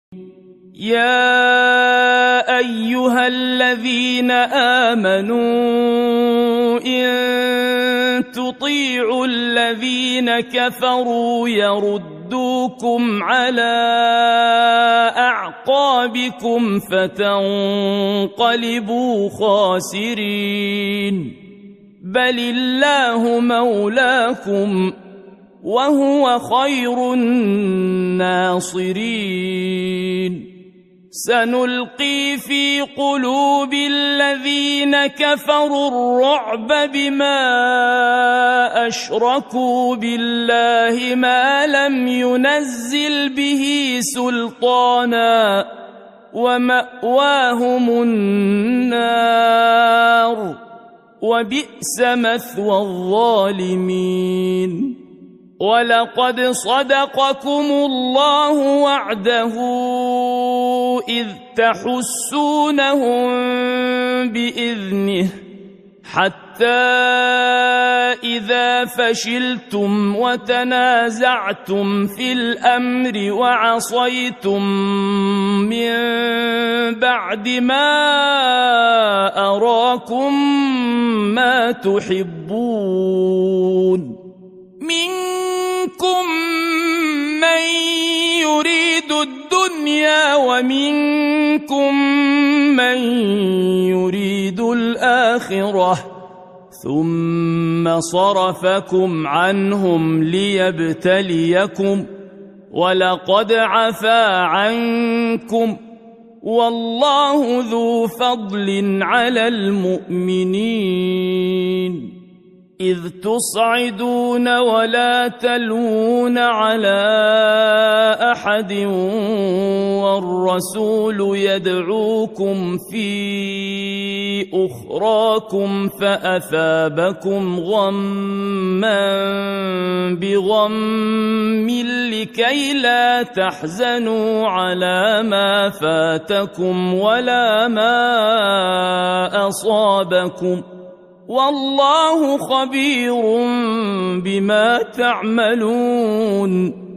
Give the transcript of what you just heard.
يا أيها الذين آمنوا إن تطيعوا الذين كفروا يردوكم على أعقابكم فتنقلبوا خاسرين بل الله مولاكم وهو خير الناصرين سنلقي في قلوب الذين كفروا الرعب بما أشركوا بالله ما لم ينزل به سلطانا ومأواهم النار وبئس مثوى الظالمين ولقد صدقكم الله وعده إذ تحسونهم بإذنه حتى إذا فشلتم وتنازعتم في الأمر وعصيتم من بعد ما أراكم ما تحبون منكم من يريد الدنيا ومنكم من يريد الآخرة ثم صرفكم عنهم ليبتليكم ولقد عفا عنكم والله ذو فضل على المؤمنين إذ تصعدون ولا تلوون على أحد والرسول يدعوكم في أخراكم فأثابكم غما بغم لكي لا تحزنوا على ما فاتكم ولا ما أصابكم والله خبير بما تعملون